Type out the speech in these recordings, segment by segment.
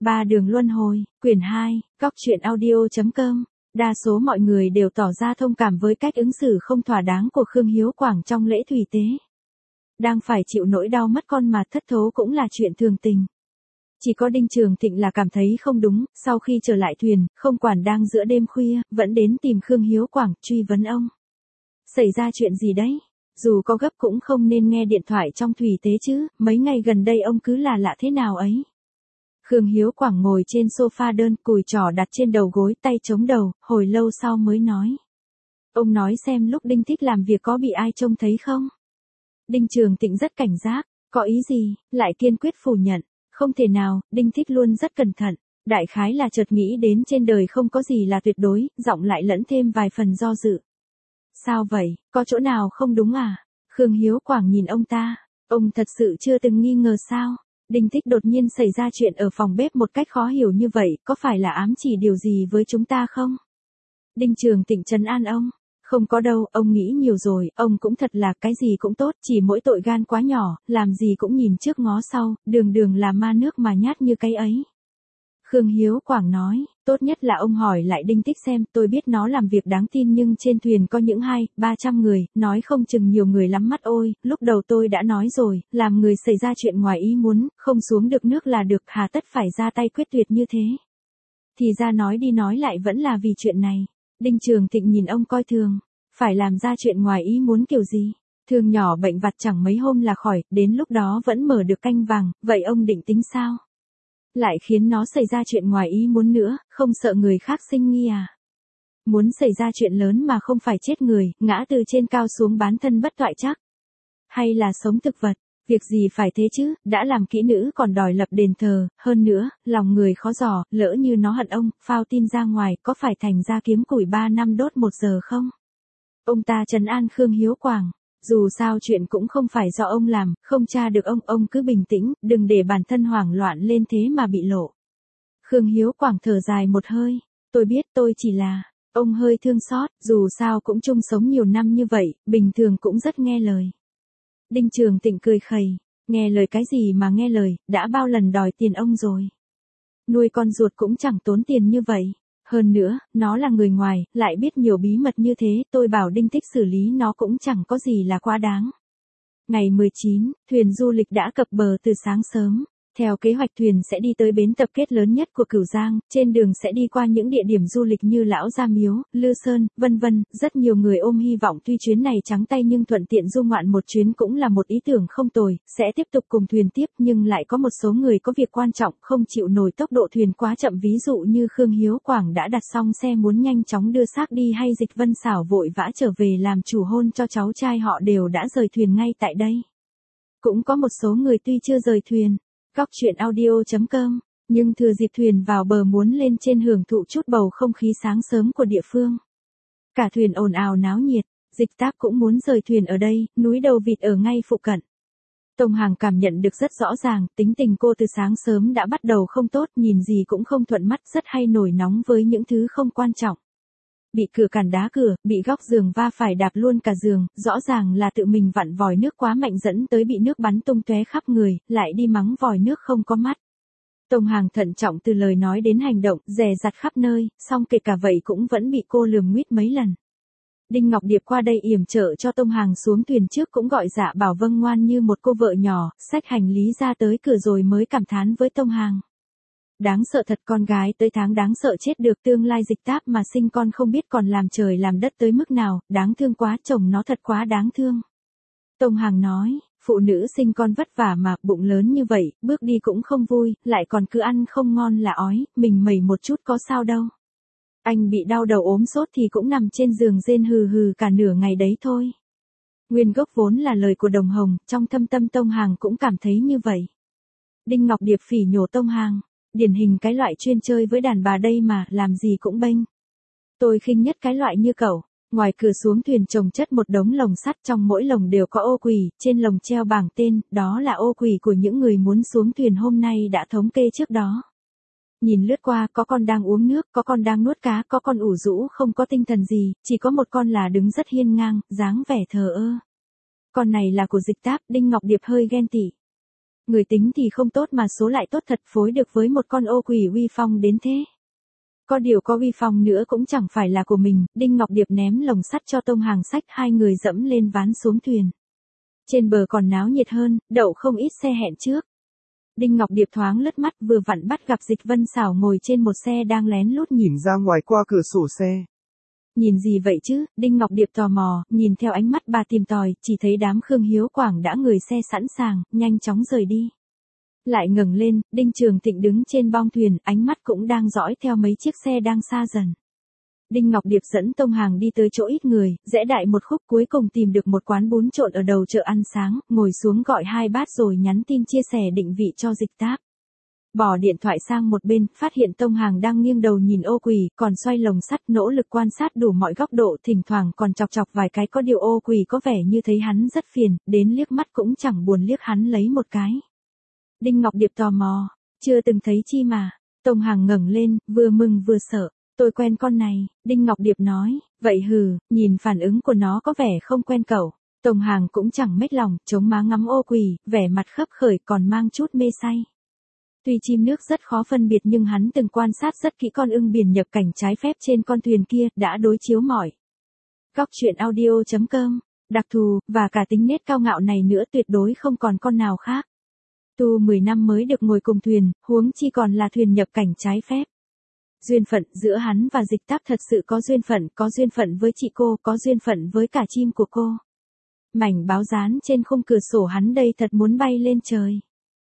Ba đường luân hồi, quyển 2, góc truyện audio.com. Đa số mọi người đều tỏ ra thông cảm với cách ứng xử không thỏa đáng của Khương Hiếu Quảng trong lễ thủy tế. Đang phải chịu nỗi đau mất con mà thất thố cũng là chuyện thường tình. Chỉ có Đinh Trường Thịnh là cảm thấy không đúng, sau khi trở lại thuyền, không quản đang giữa đêm khuya, vẫn đến tìm Khương Hiếu Quảng, truy vấn ông. Xảy ra chuyện gì đấy? Dù có gấp cũng không nên nghe điện thoại trong thủy tế chứ, mấy ngày gần đây ông cứ là lạ thế nào ấy. Khương Hiếu Quảng ngồi trên sofa đơn, cùi trỏ đặt trên đầu gối, tay chống đầu, hồi lâu sau mới nói. Ông nói xem lúc Đinh Thích làm việc có bị ai trông thấy không? Đinh Trường Thịnh rất cảnh giác, có ý gì, lại kiên quyết phủ nhận. Không thể nào, Đinh Thích luôn rất cẩn thận, đại khái là chợt nghĩ đến trên đời không có gì là tuyệt đối, giọng lại lẫn thêm vài phần do dự. Sao vậy, có chỗ nào không đúng à? Khương Hiếu Quảng nhìn ông ta, ông thật sự chưa từng nghi ngờ sao? Đinh Thích đột nhiên xảy ra chuyện ở phòng bếp một cách khó hiểu như vậy, có phải là ám chỉ điều gì với chúng ta không? Đinh Trường Thịnh trấn an ông. Không có đâu, ông nghĩ nhiều rồi, ông cũng thật là cái gì cũng tốt, chỉ mỗi tội gan quá nhỏ, làm gì cũng nhìn trước ngó sau, đường đường là ma nước mà nhát như cái ấy. Khương Hiếu Quảng nói, tốt nhất là ông hỏi lại Đinh Thích xem, tôi biết nó làm việc đáng tin nhưng trên thuyền có những 200-300 người, nói không chừng nhiều người lắm mắt ôi, lúc đầu tôi đã nói rồi, làm người xảy ra chuyện ngoài ý muốn, không xuống được nước là được, hà tất phải ra tay quyết tuyệt như thế. Thì ra nói đi nói lại vẫn là vì chuyện này. Đinh Trường Thịnh nhìn ông coi thường, phải làm ra chuyện ngoài ý muốn kiểu gì? Thương nhỏ bệnh vặt chẳng mấy hôm là khỏi, đến lúc đó vẫn mở được canh vàng, vậy ông định tính sao? Lại khiến nó xảy ra chuyện ngoài ý muốn nữa, không sợ người khác sinh nghi à? Muốn xảy ra chuyện lớn mà không phải chết người, ngã từ trên cao xuống bán thân bất toại chắc? Hay là sống thực vật? Việc gì phải thế chứ, đã làm kỹ nữ còn đòi lập đền thờ, hơn nữa, lòng người khó dò, lỡ như nó hận ông, phao tin ra ngoài, có phải thành ra kiếm củi 3 năm đốt 1 giờ không? Ông ta trấn an Khương Hiếu Quảng, dù sao chuyện cũng không phải do ông làm, không tra được ông cứ bình tĩnh, đừng để bản thân hoảng loạn lên thế mà bị lộ. Khương Hiếu Quảng thở dài một hơi, tôi biết tôi chỉ là, ông hơi thương xót, dù sao cũng chung sống nhiều năm như vậy, bình thường cũng rất nghe lời. Đinh Trường Thịnh cười khẩy, nghe lời cái gì mà nghe lời, đã bao lần đòi tiền ông rồi. Nuôi con ruột cũng chẳng tốn tiền như vậy. Hơn nữa, nó là người ngoài, lại biết nhiều bí mật như thế, tôi bảo Đinh Thích xử lý nó cũng chẳng có gì là quá đáng. Ngày 19, thuyền du lịch đã cập bờ từ sáng sớm. Theo kế hoạch thuyền sẽ đi tới bến tập kết lớn nhất của Cửu Giang, trên đường sẽ đi qua những địa điểm du lịch như Lão Gia Miếu, Lư Sơn, vân vân. Rất nhiều người ôm hy vọng tuy chuyến này trắng tay nhưng thuận tiện du ngoạn một chuyến cũng là một ý tưởng không tồi, sẽ tiếp tục cùng thuyền tiếp nhưng lại có một số người có việc quan trọng không chịu nổi tốc độ thuyền quá chậm, ví dụ như Khương Hiếu Quảng đã đặt xong xe muốn nhanh chóng đưa xác đi hay Dịch Vân Xảo vội vã trở về làm chủ hôn cho cháu trai họ đều đã rời thuyền ngay tại đây. Cũng có một số người tuy chưa rời thuyền. Góc truyện audio.com, nhưng thừa dịp thuyền vào bờ muốn lên trên hưởng thụ chút bầu không khí sáng sớm của địa phương. Cả thuyền ồn ào náo nhiệt, Dịch Táp cũng muốn rời thuyền ở đây, núi Đầu Vịt ở ngay phụ cận. Tông Hàng cảm nhận được rất rõ ràng, tính tình cô từ sáng sớm đã bắt đầu không tốt, nhìn gì cũng không thuận mắt, rất hay nổi nóng với những thứ không quan trọng. Bị cửa cản đá cửa, bị góc giường va phải đạp luôn cả giường, rõ ràng là tự mình vặn vòi nước quá mạnh dẫn tới bị nước bắn tung tóe khắp người, lại đi mắng vòi nước không có mắt. Tông Hàng thận trọng từ lời nói đến hành động, dè dặt khắp nơi, song kể cả vậy cũng vẫn bị cô lườm nguýt mấy lần. Đinh Ngọc Điệp qua đây yểm trợ cho Tông Hàng xuống thuyền trước cũng gọi dạ bảo vâng ngoan như một cô vợ nhỏ, xách hành lý ra tới cửa rồi mới cảm thán với Tông Hàng. Đáng sợ thật, con gái tới tháng đáng sợ chết được, tương lai Dịch Táp mà sinh con không biết còn làm trời làm đất tới mức nào, đáng thương quá, chồng nó thật quá đáng thương. Tông Hàng nói, phụ nữ sinh con vất vả mà, bụng lớn như vậy, bước đi cũng không vui, lại còn cứ ăn không ngon là ói, mình mẩy một chút có sao đâu. Anh bị đau đầu ốm sốt thì cũng nằm trên giường rên hừ hừ cả nửa ngày đấy thôi. Nguyên gốc vốn là lời của Đồng Hồng, trong thâm tâm Tông Hàng cũng cảm thấy như vậy. Đinh Ngọc Điệp phỉ nhổ Tông Hàng. Điển hình cái loại chuyên chơi với đàn bà đây mà, làm gì cũng bênh. Tôi khinh nhất cái loại như cậu. Ngoài cửa xuống thuyền chồng chất một đống lồng sắt, trong mỗi lồng đều có ô quỳ, trên lồng treo bảng tên, đó là ô quỳ của những người muốn xuống thuyền hôm nay đã thống kê trước đó. Nhìn lướt qua, có con đang uống nước, có con đang nuốt cá, có con ủ rũ không có tinh thần gì, chỉ có một con là đứng rất hiên ngang, dáng vẻ thờ ơ. Con này là của Dịch Táp, Đinh Ngọc Điệp hơi ghen tị. Người tính thì không tốt mà số lại tốt thật, phối được với một con ô quỷ uy phong đến thế. Có điều có uy phong nữa cũng chẳng phải là của mình, Đinh Ngọc Điệp ném lồng sắt cho Tông Hàng xách, hai người dẫm lên ván xuống thuyền. Trên bờ còn náo nhiệt hơn, đậu không ít xe hẹn trước. Đinh Ngọc Điệp thoáng lướt mắt vừa vặn bắt gặp Dịch Vân Xảo ngồi trên một xe đang lén lút nhìn ra ngoài qua cửa sổ xe. Nhìn gì vậy chứ? Đinh Ngọc Điệp tò mò, nhìn theo ánh mắt bà tìm tòi, chỉ thấy đám Khương Hiếu Quảng đã ngồi xe sẵn sàng, nhanh chóng rời đi. Lại ngẩng lên, Đinh Trường Thịnh đứng trên bong thuyền, ánh mắt cũng đang dõi theo mấy chiếc xe đang xa dần. Đinh Ngọc Điệp dẫn Tông Hàng đi tới chỗ ít người, rẽ đại một khúc, cuối cùng tìm được một quán bún trộn ở đầu chợ ăn sáng, ngồi xuống gọi 2 bát rồi nhắn tin chia sẻ định vị cho Dịch Táp. Bỏ điện thoại sang một bên, phát hiện Tông Hàng đang nghiêng đầu nhìn ô quỷ, còn xoay lồng sắt, nỗ lực quan sát đủ mọi góc độ, thỉnh thoảng còn chọc chọc vài cái, có điều ô quỷ có vẻ như thấy hắn rất phiền, đến liếc mắt cũng chẳng buồn liếc hắn lấy một cái. Đinh Ngọc Điệp tò mò, chưa từng thấy chi mà. Tông Hàng ngẩng lên, vừa mừng vừa sợ. Tôi quen con này, Đinh Ngọc Điệp nói, vậy hừ, nhìn phản ứng của nó có vẻ không quen cậu. Tông Hàng cũng chẳng mếch lòng, chống má ngắm ô quỷ, vẻ mặt khấp khởi còn mang chút mê say. Tuy chim nước rất khó phân biệt nhưng hắn từng quan sát rất kỹ con ưng biển nhập cảnh trái phép trên con thuyền kia, đã đối chiếu mọi. Góc truyện audio.com, đặc thù, và cả tính nết cao ngạo này nữa tuyệt đối không còn con nào khác. Tu 10 năm mới được ngồi cùng thuyền, huống chi còn là thuyền nhập cảnh trái phép. Duyên phận giữa hắn và Dịch Táp thật sự có duyên phận với chị cô, có duyên phận với cả chim của cô. Mảnh báo dán trên khung cửa sổ hắn đây thật muốn bay lên trời.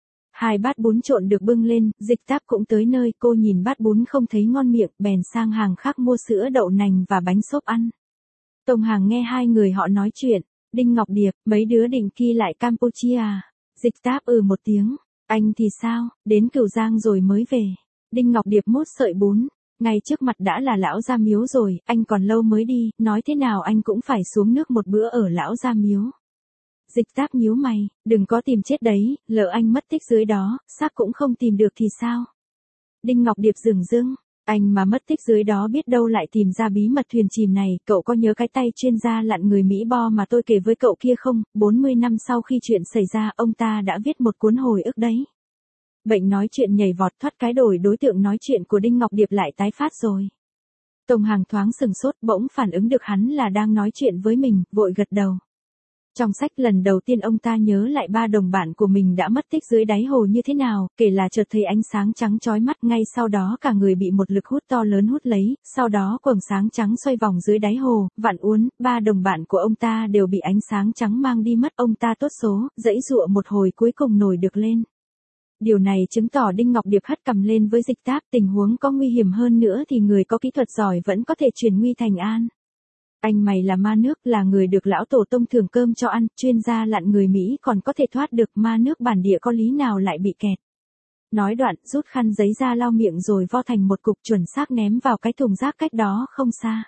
2 bát bún trộn được bưng lên, Dịch Táp cũng tới nơi, cô nhìn bát bún không thấy ngon miệng, bèn sang hàng khác mua sữa đậu nành và bánh xốp ăn. Tông Hàng nghe hai người họ nói chuyện, Đinh Ngọc Điệp, mấy đứa định kỳ lại Campuchia à? Dịch Táp một tiếng, anh thì sao, đến Cửu Giang rồi mới về. Đinh Ngọc Điệp mốt sợi bún, ngay trước mặt đã là Lão Gia Miếu rồi, anh còn lâu mới đi, nói thế nào anh cũng phải xuống nước một bữa ở Lão Gia Miếu. Dịch Táp nhíu mày, đừng có tìm chết đấy, lỡ anh mất tích dưới đó, xác cũng không tìm được thì sao? Đinh Ngọc Điệp dửng dưng, anh mà mất tích dưới đó biết đâu lại tìm ra bí mật thuyền chìm này, cậu có nhớ cái tay chuyên gia lặn người Mỹ Bo mà tôi kể với cậu kia không? 40 năm sau khi chuyện xảy ra, ông ta đã viết một cuốn hồi ức đấy. Bệnh nói chuyện nhảy vọt, thoát cái đổi đối tượng nói chuyện của Đinh Ngọc Điệp lại tái phát rồi. Tông Hàng thoáng sừng sốt, bỗng phản ứng được hắn là đang nói chuyện với mình, vội gật đầu. Trong sách lần đầu tiên ông ta nhớ lại 3 đồng bạn của mình đã mất tích dưới đáy hồ như thế nào, kể là chợt thấy ánh sáng trắng chói mắt, ngay sau đó cả người bị một lực hút to lớn hút lấy, sau đó quầng sáng trắng xoay vòng dưới đáy hồ, vặn uốn, 3 đồng bạn của ông ta đều bị ánh sáng trắng mang đi mất, ông ta tốt số, giãy giụa một hồi cuối cùng nổi được lên. Điều này chứng tỏ Đinh Ngọc Điệp hất cằm lên với Dịch Táp, tình huống có nguy hiểm hơn nữa thì người có kỹ thuật giỏi vẫn có thể chuyển nguy thành an. Anh mày là ma nước, là người được lão tổ tông thưởng cơm cho ăn, chuyên gia lặn người Mỹ còn có thể thoát được, ma nước bản địa có lý nào lại bị kẹt. Nói đoạn, rút khăn giấy ra lau miệng rồi vo thành một cục chuẩn xác ném vào cái thùng rác cách đó không xa.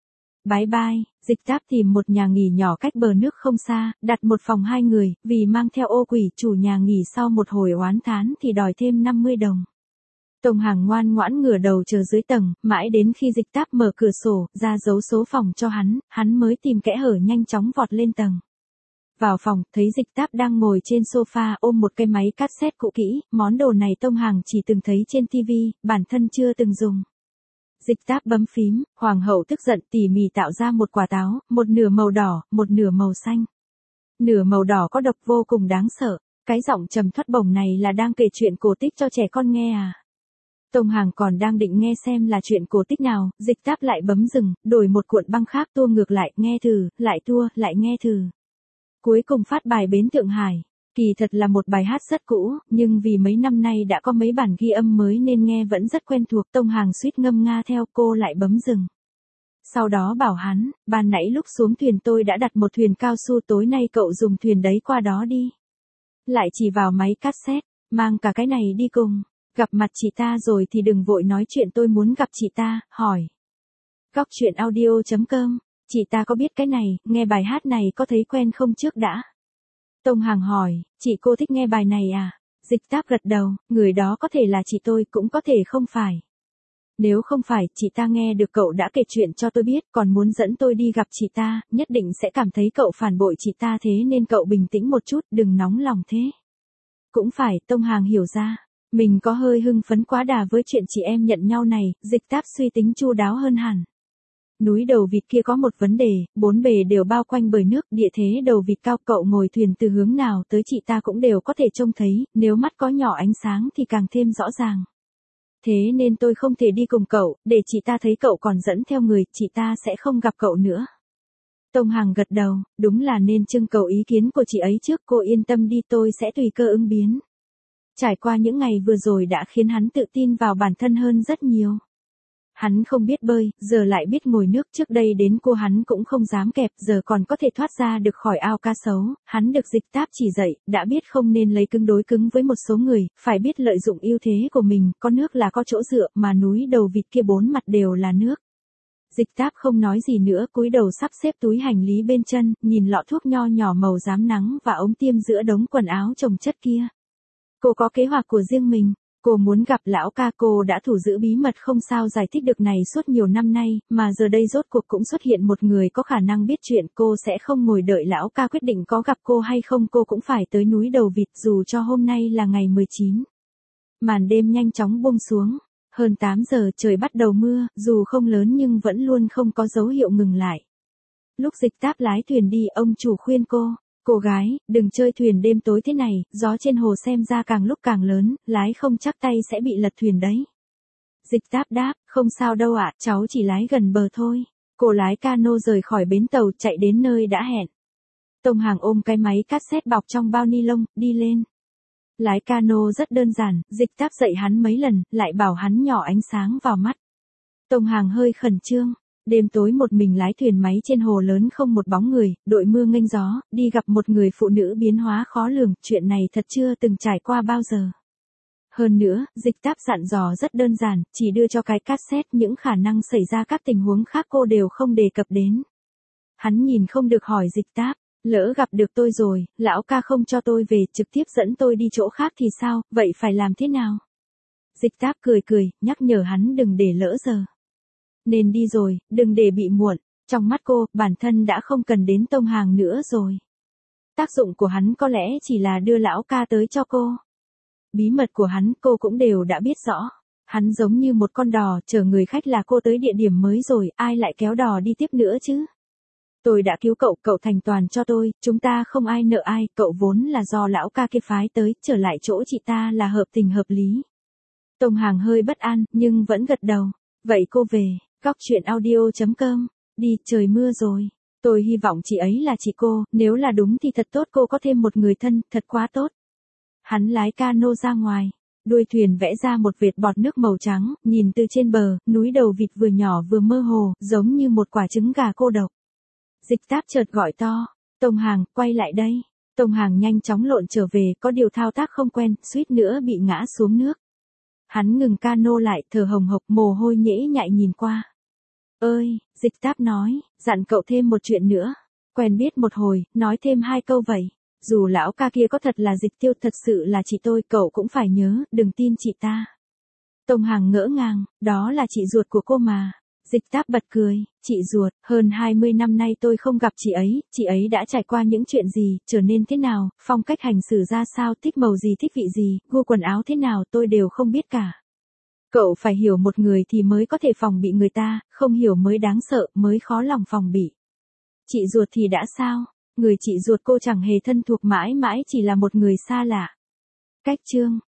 Bye bye, Dịch Táp tìm một nhà nghỉ nhỏ cách bờ nước không xa, đặt một phòng 2 người, vì mang theo ô quỷ, chủ nhà nghỉ sau một hồi oán thán thì đòi thêm 50 đồng. Tông Hàng ngoan ngoãn ngửa đầu chờ dưới tầng, mãi đến khi Dịch Táp mở cửa sổ, ra dấu số phòng cho hắn mới tìm kẽ hở nhanh chóng vọt lên tầng. Vào phòng, thấy Dịch Táp đang ngồi trên sofa ôm một cái máy cassette cũ kỹ, món đồ này Tông Hàng chỉ từng thấy trên TV, bản thân chưa từng dùng. Dịch Táp bấm phím, hoàng hậu tức giận tỉ mỉ tạo ra một quả táo, một nửa màu đỏ, một nửa màu xanh. Nửa màu đỏ có độc vô cùng đáng sợ, cái giọng trầm thấp bổng này là đang kể chuyện cổ tích cho trẻ con nghe à? Tông Hàng còn đang định nghe xem là chuyện cổ tích nào, Dịch Táp lại bấm dừng, đổi một cuộn băng khác tua ngược lại, nghe thử, lại tua, lại nghe thử. Cuối cùng phát bài Bến Thượng Hải. Kỳ thật là một bài hát rất cũ, nhưng vì mấy năm nay đã có mấy bản ghi âm mới nên nghe vẫn rất quen thuộc. Tông Hàng suýt ngâm nga theo, cô lại bấm dừng. Sau đó bảo hắn, ban nãy lúc xuống thuyền tôi đã đặt một thuyền cao su, tối nay cậu dùng thuyền đấy qua đó đi. Lại chỉ vào máy cassette, mang cả cái này đi cùng. Gặp mặt chị ta rồi thì đừng vội nói chuyện, tôi muốn gặp chị ta, hỏi. Góc truyện audio.com, chị ta có biết cái này, nghe bài hát này có thấy quen không trước đã? Tông Hàng hỏi, chị cô thích nghe bài này à? Dịch Táp gật đầu, người đó có thể là chị tôi, cũng có thể không phải. Nếu không phải, chị ta nghe được cậu đã kể chuyện cho tôi biết, còn muốn dẫn tôi đi gặp chị ta, nhất định sẽ cảm thấy cậu phản bội chị ta, thế nên cậu bình tĩnh một chút, đừng nóng lòng thế. Cũng phải, Tông Hàng hiểu ra. Mình có hơi hưng phấn quá đà với chuyện chị em nhận nhau này, Dịch Táp suy tính chu đáo hơn hẳn. Núi Đầu Vịt kia có một vấn đề, bốn bề đều bao quanh bởi nước, địa thế Đầu Vịt cao, cậu ngồi thuyền từ hướng nào tới chị ta cũng đều có thể trông thấy, nếu mắt có nhỏ ánh sáng thì càng thêm rõ ràng. Thế nên tôi không thể đi cùng cậu, để chị ta thấy cậu còn dẫn theo người, chị ta sẽ không gặp cậu nữa. Tông Hàng gật đầu, đúng là nên trưng cầu ý kiến của chị ấy trước, cô yên tâm đi, tôi sẽ tùy cơ ứng biến. Trải qua những ngày vừa rồi đã khiến hắn tự tin vào bản thân hơn rất nhiều. Hắn không biết bơi, giờ lại biết ngồi nước, trước đây đến cua hắn cũng không dám kẹp, giờ còn có thể thoát ra được khỏi ao cá sấu, hắn được Dịch Táp chỉ dạy, đã biết không nên lấy cứng đối cứng với một số người, phải biết lợi dụng ưu thế của mình, có nước là có chỗ dựa, mà núi Đầu Vịt kia bốn mặt đều là nước. Dịch Táp không nói gì nữa, cúi đầu sắp xếp túi hành lý bên chân, nhìn lọ thuốc nho nhỏ màu rám nắng và ống tiêm giữa đống quần áo chồng chất kia. Cô có kế hoạch của riêng mình. Cô muốn gặp lão ca, cô đã thủ giữ bí mật không sao giải thích được này suốt nhiều năm nay, mà giờ đây rốt cuộc cũng xuất hiện một người có khả năng biết chuyện, cô sẽ không ngồi đợi lão ca quyết định có gặp cô hay không, cô cũng phải tới núi Đầu Vịt dù cho hôm nay là ngày 19. Màn đêm nhanh chóng buông xuống, hơn 8 giờ trời bắt đầu mưa, dù không lớn nhưng vẫn luôn không có dấu hiệu ngừng lại. Lúc Dịch Táp lái thuyền đi, ông chủ khuyên cô gái, đừng chơi thuyền đêm tối thế này, gió trên hồ xem ra càng lúc càng lớn, lái không chắc tay sẽ bị lật thuyền đấy. Dịch Táp đáp, không sao đâu ạ, cháu chỉ lái gần bờ thôi. Cô lái cano rời khỏi bến tàu, chạy đến nơi đã hẹn. Tông Hàng ôm cái máy cassette bọc trong bao ni lông, đi lên. Lái cano rất đơn giản, Dịch Táp dạy hắn mấy lần, lại bảo hắn nhỏ ánh sáng vào mắt. Tông Hàng hơi khẩn trương. Đêm tối một mình lái thuyền máy trên hồ lớn không một bóng người, đội mưa nghênh gió, đi gặp một người phụ nữ biến hóa khó lường, chuyện này thật chưa từng trải qua bao giờ. Hơn nữa, Dịch Táp dặn dò rất đơn giản, chỉ đưa cho cái cassette, những khả năng xảy ra các tình huống khác cô đều không đề cập đến. Hắn nhìn không được hỏi Dịch Táp, lỡ gặp được tôi rồi, lão ca không cho tôi về, trực tiếp dẫn tôi đi chỗ khác thì sao, vậy phải làm thế nào? Dịch Táp cười, nhắc nhở hắn đừng để lỡ giờ. Nên đi rồi, đừng để bị muộn. Trong mắt cô, bản thân đã không cần đến Tông Hàng nữa rồi. Tác dụng của hắn có lẽ chỉ là đưa lão ca tới cho cô. Bí mật của hắn cô cũng đều đã biết rõ. Hắn giống như một con đò, chờ người khách là cô tới địa điểm mới rồi, ai lại kéo đò đi tiếp nữa chứ? Tôi đã cứu cậu, cậu thành toàn cho tôi, chúng ta không ai nợ ai, cậu vốn là do lão ca kia phái tới, trở lại chỗ chị ta là hợp tình hợp lý. Tông Hàng hơi bất an, nhưng vẫn gật đầu. Vậy cô về. Góc truyện audio.com. Đi, trời mưa rồi. Tôi hy vọng chị ấy là chị cô, nếu là đúng thì thật tốt, cô có thêm một người thân, thật quá tốt. Hắn lái cano ra ngoài. Đuôi thuyền vẽ ra một vệt bọt nước màu trắng, nhìn từ trên bờ, núi Đầu Vịt vừa nhỏ vừa mơ hồ, giống như một quả trứng gà cô độc. Dịch Táp chợt gọi to. Tông Hàng, quay lại đây. Tông Hàng nhanh chóng lộn trở về, có điều thao tác không quen, suýt nữa bị ngã xuống nước. Hắn ngừng cano lại, thở hồng hộc, mồ hôi nhễ nhại nhìn qua. Ơi, Dịch Táp nói, dặn cậu thêm một chuyện nữa. Quen biết một hồi, nói thêm 2 câu vậy. Dù lão ca kia có thật là Dịch Tiêu, thật sự là chị tôi, cậu cũng phải nhớ, đừng tin chị ta. Tông Hàng ngỡ ngàng, đó là chị ruột của cô mà. Dịch Táp bật cười, chị ruột, hơn 20 năm nay tôi không gặp chị ấy đã trải qua những chuyện gì, trở nên thế nào, phong cách hành xử ra sao, thích màu gì, thích vị gì, gu quần áo thế nào, tôi đều không biết cả. Cậu phải hiểu một người thì mới có thể phòng bị người ta, không hiểu mới đáng sợ, mới khó lòng phòng bị. Chị ruột thì đã sao? Người chị ruột cô chẳng hề thân thuộc, mãi mãi chỉ là một người xa lạ. Cách chương